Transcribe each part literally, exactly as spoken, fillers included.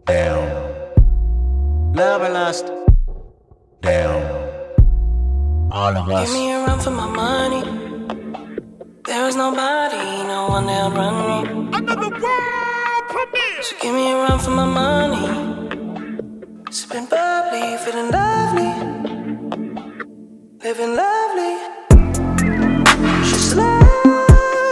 Down. Love and lust. Down. All of us. Give me a run for my money. There is nobody, no one that'll run me. Another world premiere. So give me a run for my money. Sipping bubbly, feeling lovely, living lovely. She's lovely.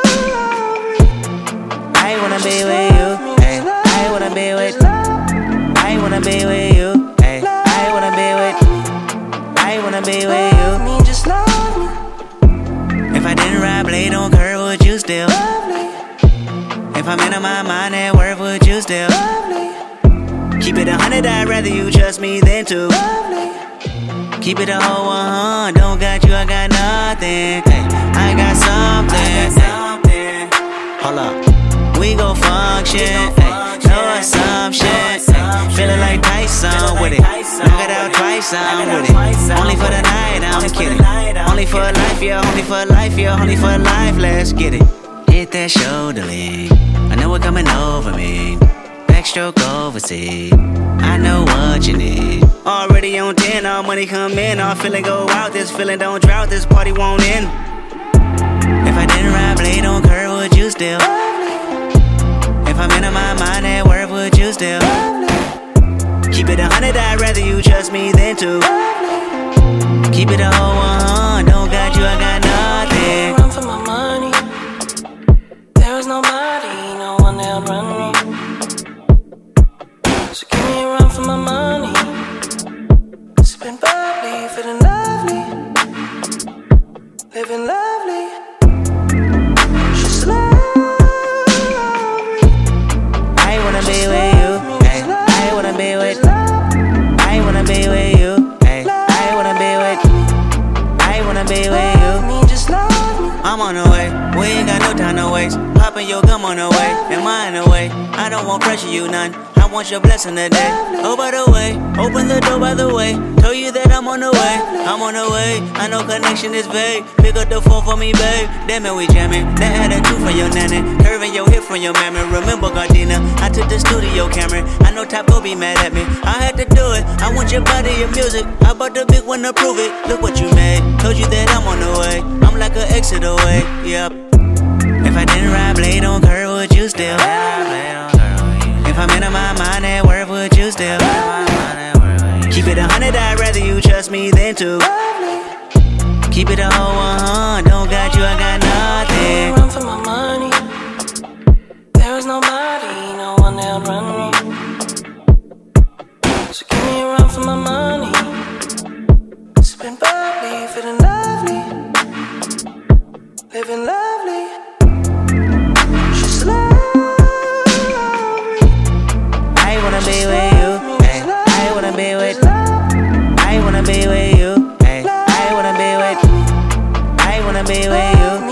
I wanna be with you. Hey, I wanna be with. I wanna be with you. Hey, I wanna be with. I wanna be with you. Love me, just love me. If I didn't ride blade on curve, would you still? Lovely, If I'm in my mind at work, would you still? lovely, Keep it a hundred, I'd rather you trust me than two. lovely. Keep it a whole one, don't got you, I got nothing. Hey, I got something. Hey, hold up, we gon' function. Hey, no assumption. Hey, feeling like Tyson with it. Knock it out twice, I'm with it. Only for the night, I'm kidding. Only for life, yeah, only for life, yeah, only for life. Let's get it. Hit that shoulder lean. I know what coming over me. Backstroke overseas. I know what you need. Already on ten, all money come in. All feeling go out, this feeling don't drought, this party won't end. If I didn't ride blade on curve, would you still? If I'm in my mind at work, would you still? Keep it a hundred, I'd rather you trust me than two. Keep it a whole one, don't got you, I got nothing. Run for my money. There is nobody, no one that'll run me. So give me a run for my money. Sipping bubbly, feeling lovely, living lovely. She's lovely. I wanna be with you. Hey, I wanna be with. I wanna be with you. Hey, I wanna be with. I wanna be with you. Me, just love me. I'm on the way, we ain't got no time to waste. Poppin' your gum on the way, and mine away. I don't want pressure, you none. I want your blessing today. Oh, by the way, open the door by the way. Told you that I'm on the way, I'm on the way. I know connection is vague. Pick up the phone for me, babe. Damn it, we jamming. That had a two from your nanny. Curving your hip from your mammy. Remember Gardena, I took the studio camera. I know Top go be mad at me. I had to do it. I want your body, your music. I bought the big one to prove it. Look what you made. Told you that I'm on the way. I'm like an exit away. Yep. If I didn't ride blade on curve, would you still? If I'm in my mind at work, would you still? Keep it a hundred, I'd rather you trust me than two. Keep it a whole one, don't got you, I got nothing. Run for my money. There is nobody, no one that'll run me. So give me a run for my money. Sipping bubbly, feeling lovely, living lovely. She's lovely. I wanna be with you. Hey, I wanna be with. I wanna be with you. Hey, I wanna be with. I wanna be with you.